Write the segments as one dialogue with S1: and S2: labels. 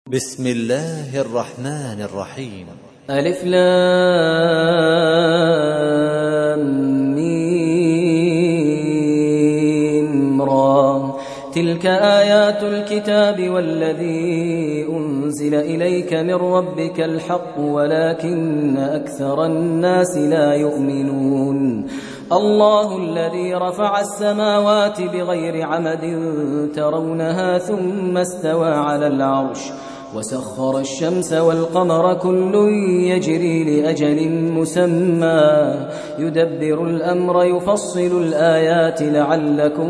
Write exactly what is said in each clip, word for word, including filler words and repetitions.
S1: بسم الله الرحمن الرحيم.
S2: ألف لام ميم را. تلك آيات الكتاب والذي أنزل إليك من ربك الحق ولكن أكثر الناس لا يؤمنون. الله الذي رفع السماوات بغير عمد ترونها ثم استوى على العرش وسخر الشمس والقمر كل يجري لأجل مسمى يدبر الأمر يفصل الآيات لعلكم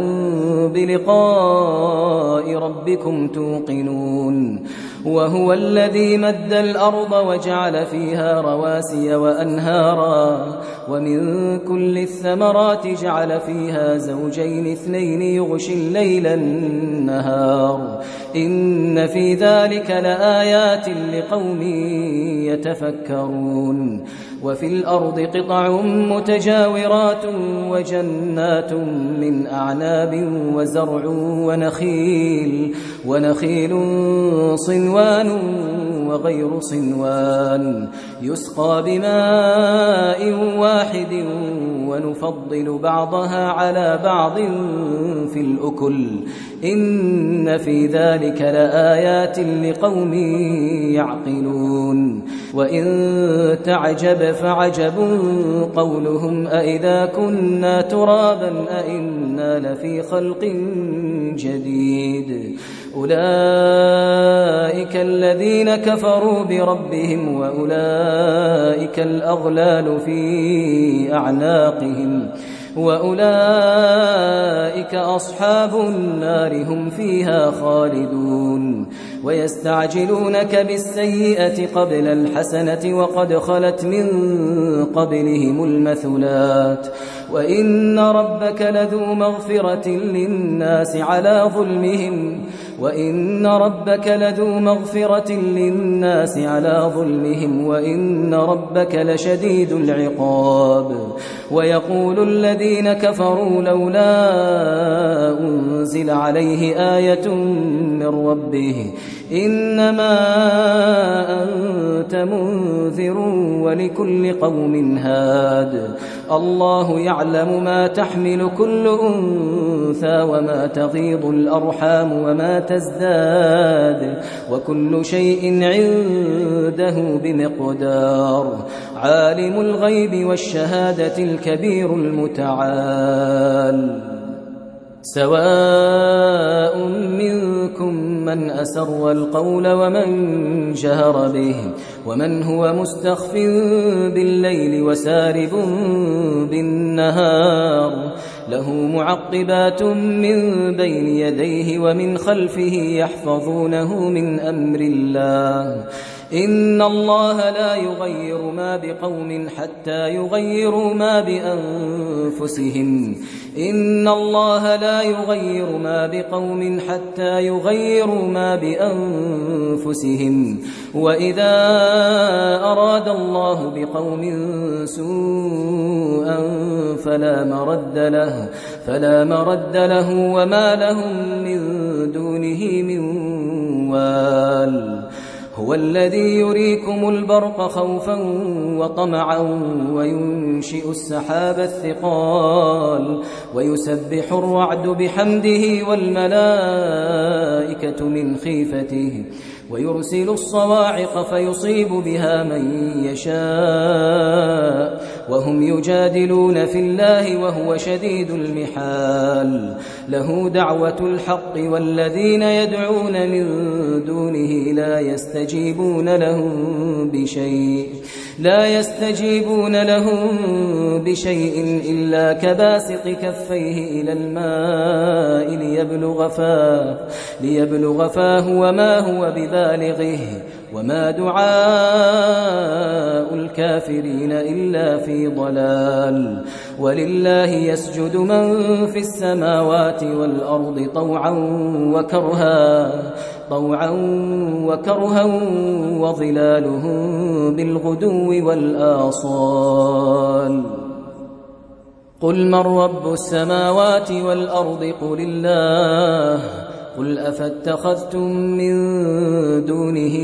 S2: بلقاء ربكم توقنون. وهو الذي مد الأرض وجعل فيها رواسي وأنهارا ومن كل الثمرات جعل فيها زوجين اثنين يغشي الليل النهار إن في ذلك لآيات لقوم يتفكرون. وفي الأرض قطع متجاورات وجنات من أعناب وزرع ونخيل ونخيل صنوان وغير صنوان يسقى بماء واحد ونفضل بعضها على بعض في الأكل إن في ذلك لآيات لقوم يعقلون. وإن تعجب فعجب قولهم أإذا كنا ترابا أإنا لفي خلق جديد أولئك الذين كفروا بربهم وأولئك الأغلال في أعناقهم وأولئك أصحاب النار هم فيها خالدون. ويستعجلونك بالسيئة قبل الحسنة وقد خلت من قبلهم المثلات وإن ربك لذو مغفرة للناس على ظلمهم وإن ربك لذو مغفرة للناس على ظلمهم وإن ربك لشديد العقاب. ويقول الذين كفروا لولا أنزل عليه آية من ربه إنما أنت منذر ولكل قوم هاد. الله يعلم ما تحمل كل أنثى وما تغيض الأرحام وما تزداد وكل شيء عنده بمقدار. عالم الغيب والشهادة الكبير المتعال. سواء منكم من أسر القول ومن جهر به ومن هو مستخف بالليل وسارب بالنهار له معقبات من بين يديه ومن خلفه يحفظونه من أمر الله إن الله لا يغير ما بقوم حتى يغيروا ما بأنفسهم إن الله لا يغير ما بقوم حتى يغيروا ما بأنفسهم وإذا أراد الله بقوم سوءا فلا مرد له فلا مرد له وما لهم من دونه من وال. هو الذي يريكم البرق خوفا وطمعا وينشئ السحاب الثقال ويسبح الرعد بحمده والملائكة من خيفته ويرسل الصواعق فيصيب بها من يشاء وهم يجادلون في الله وهو شديد المحال. له دعوة الحق والذين يدعون من دونه لا يستجيبون لهم بشيء لا يستجيبون لهم بشيء إلا كباسط كفيه إلى الماء ليبلغ فاه ليبلغ فاه وما هو ببالغه وما دعاء الكافرين إلا في ضلال. ولله يسجد من في السماوات والأرض طوعا وكرها طوعا وكرها وظلالهم بالغدو والآصال. قل من رب السماوات والأرض قل الله قل أفاتخذتم من دونه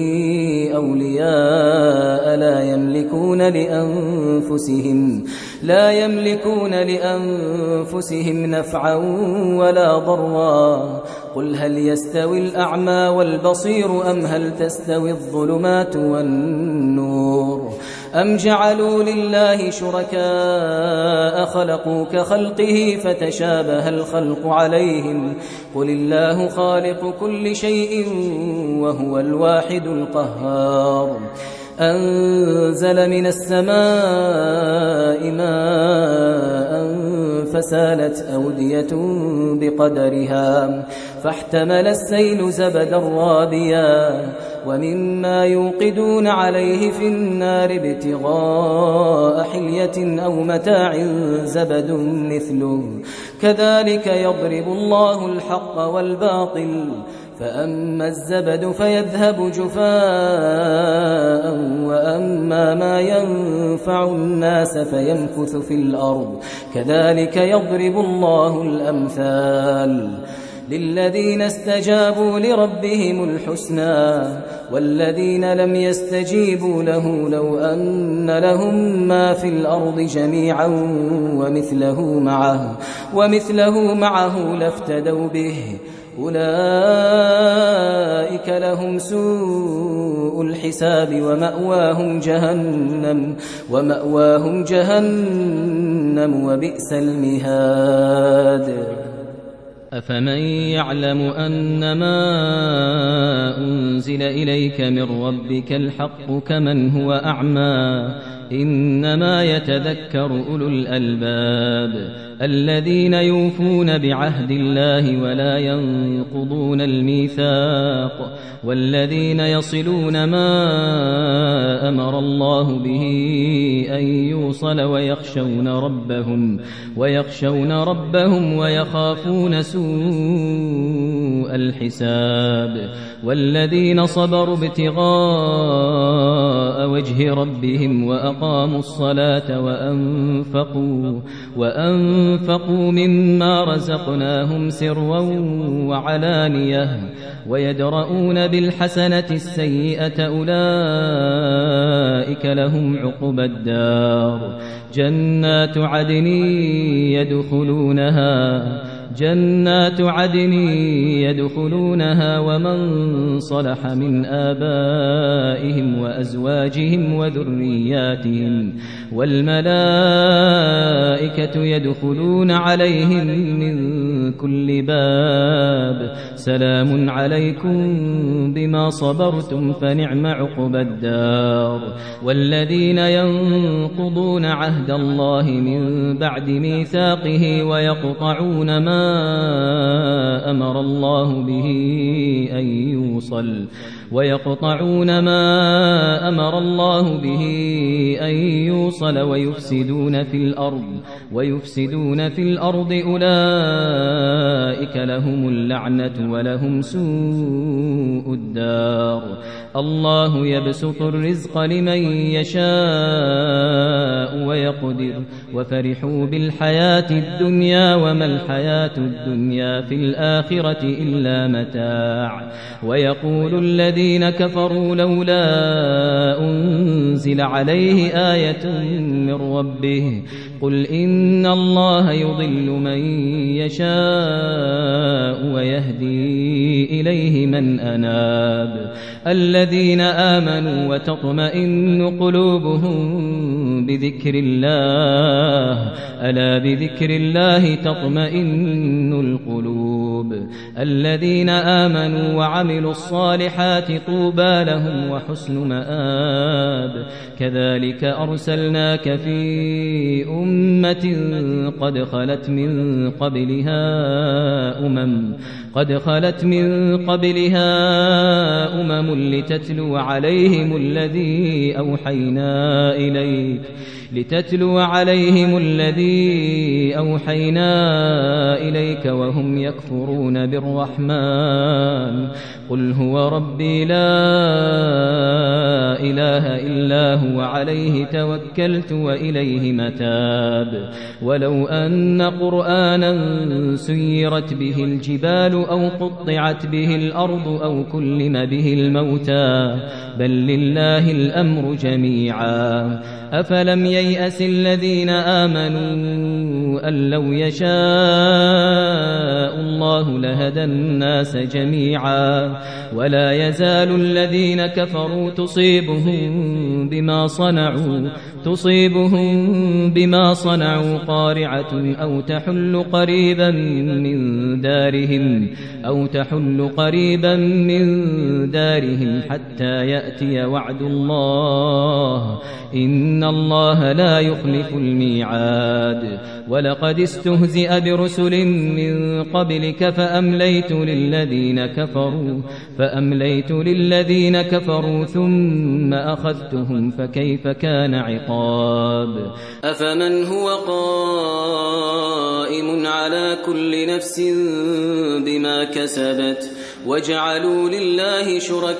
S2: أولياء لا يملكون لأنفسهم لا يملكون لأنفسهم نفعا ولا ضرا قل هل يستوي الأعمى والبصير أم هل تستوي الظلمات والنور أم جعلوا لله شركاء خلقوا كخلقه فتشابه الخلق عليهم قل الله خالق كل شيء وهو الواحد القهار أنزل من السماء ماء فسالت أودية بقدرها فاحتمل السيل زبدا رابيا ومما يوقدون عليه في النار ابتغاء حلية أو متاع زبد مثله كذلك يضرب الله الحق والباطل فأما الزبد فيذهب جفاء وأما ما ينفع الناس فيمكث في الأرض كذلك يضرب الله الأمثال للذين استجابوا لربهم الحسنى والذين لم يستجيبوا له لو أن لهم ما في الأرض جميعا ومثله معه ومثله معه لافتدوا به أولئك لهم سوء الحساب ومأواهم جهنم ومأواهم جهنم وبئس المهاد
S3: أفمن يعلم أنما أنزل إليك من ربك الحق كمن هو أعمى إنما يتذكر أولو الألباب الذين يوفون بعهد الله ولا ينقضون الميثاق والذين يصلون ما أمر الله به أن يوصل ويخشون ربهم ويخشون ربهم ويخافون سوء الحساب والذين صبروا ابتغاء وجه ربهم وأقاموا الصلاة وأنفقوا وأنفقوا مما رزقناهم سرا وعلانية ويدرؤون بالحسنة السيئة أولئك لهم عقبى الدار جنات عدن يدخلونها جنات عدن يدخلونها ومن صلح من آبائهم وأزواجهم وذرياتهم والملائكة يدخلون عليهم من كل باب سلام عليكم بما صبرتم فنعم عقبى الدار والذين ينقضون عهد الله من بعد ميثاقه ويقطعون ما أمر الله به أن يوصل ويقطعون ما أمر الله به أن يوصل ويفسدون في الأرض ويفسدون في الأرض أولئك لهم اللعنة ولهم سوء الدار الله يبسط الرزق لمن يشاء ويقدر وفرحوا بالحياة الدنيا وما الحياة الدنيا في الآخرة إلا متاع ويقول الذين كفروا لولا أنزل عليه آية من ربه قل إن الله يضل من يشاء ويهدي إليه من أناب الذين آمنوا وتطمئن قلوبهم بذكر الله ألا بذكر الله تطمئن القلوب الذين آمنوا وعملوا الصالحات طوبى لهم وحسن مآب كذلك أرسلناك في أمة قد خلت من قبلها أمم قد خلت من قبلها أمم لتتلو عليهم الذي أوحينا إليك لتتلو عليهم الذي أوحينا إليك وهم يكفرون بالرحمن قل هو ربي لا لا إله إلا هو عليه توكلت وإليه متاب ولو أن قرآنا سيرت به الجبال أو قطعت به الأرض أو كلم به الموتى بل لله الأمر جميعا أفلم ييأس الذين آمنوا أن لو يشاء الله لهدى الناس جميعا ولا يزال الذين كفروا تصيبهم بما صنعوا تصيبهم بما صنعوا قارعة أو تحل قريبا من دارهم أو تحل قريبا من دارهم حتى يأتي وعد الله إن الله لا يخلف الميعاد ولقد استهزئ برسل من قبلك فأمليت للذين كفروا فأمليت للذين كفروا ثم أخذتهم فكيف كان عقاب
S2: أفمن هو قائم على كل نفس بما كسبت وجعلوا لله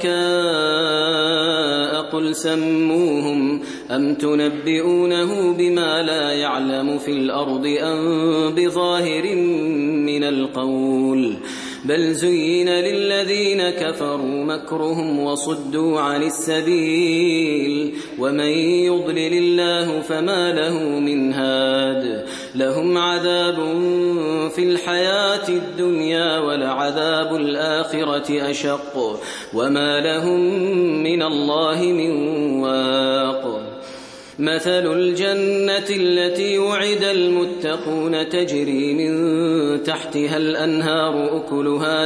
S2: شركاء قل سموهم أم تنبئونه بما لا يعلم في الأرض أم بظاهر من القول بل زين للذين كفروا مكرهم وصدوا عن السبيل ومن يضلل الله فما له من هاد لهم عذاب في الحياة الدنيا ولعذاب الآخرة أشق وما لهم من الله من واق مثل الجنة التي وعد المتقون تجري من تحتها الأنهار أكلها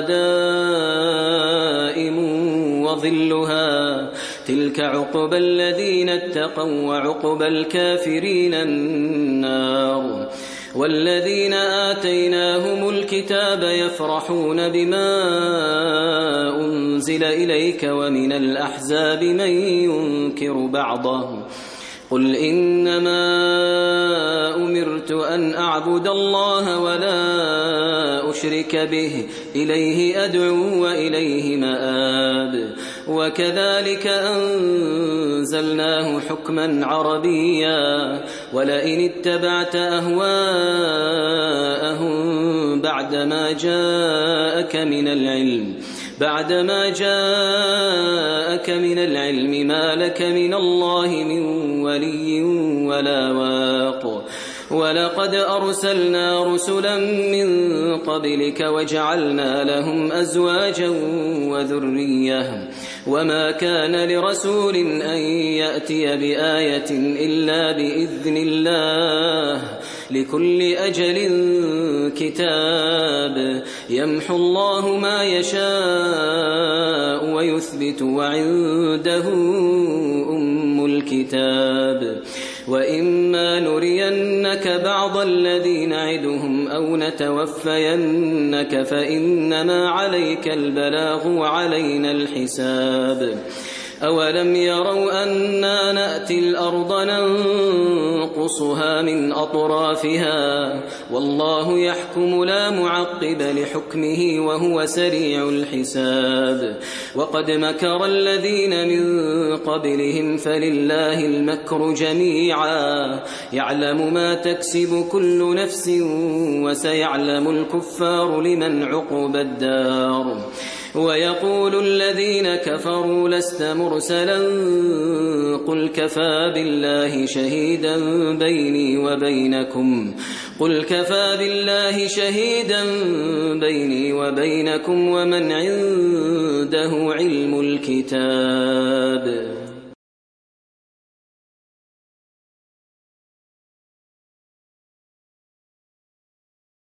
S2: دائم وظلها تلك عقبى الذين اتقوا وعقبى الكافرين النار والذين آتيناهم الكتاب يفرحون بما أنزل إليك ومن الأحزاب من ينكر بعضه قل إنما أمرت أن أعبد الله ولا أشرك به إليه أدعو وإليه مآب وكذلك أنزلناه حكما عربيا ولئن اتبعت أهواءهم بعدما جاءك من العلم بعدما جاءك من العلم ما لك من الله من ولي ولا واق ولقد أرسلنا رسلا من قبلك وجعلنا لهم أزواجا وذرية وما كان لرسول أن يأتي بآية إلا بإذن الله لكل أجل كتاب يمحو الله ما يشاء ويثبت وعنده أم الكتاب وإما نرينك بعض الذي نعدهم أو نتوفينك فإنما عليك البلاغ وعلينا الحساب أولم يروا أنا نأتي الأرض ننقصها من أطرافها والله يحكم لا معقب لحكمه وهو سريع الحساب وقد مكر الذين من قبلهم فلله المكر جميعا يعلم ما تكسب كل نفس وسيعلم الكفار لمن عقب الدار ويقول الذين كفروا لست مرسلا قل كفى بالله شهيدا بيني وبينكم قل كفى بالله شهيدا بيني وبينكم ومن عنده علم الكتاب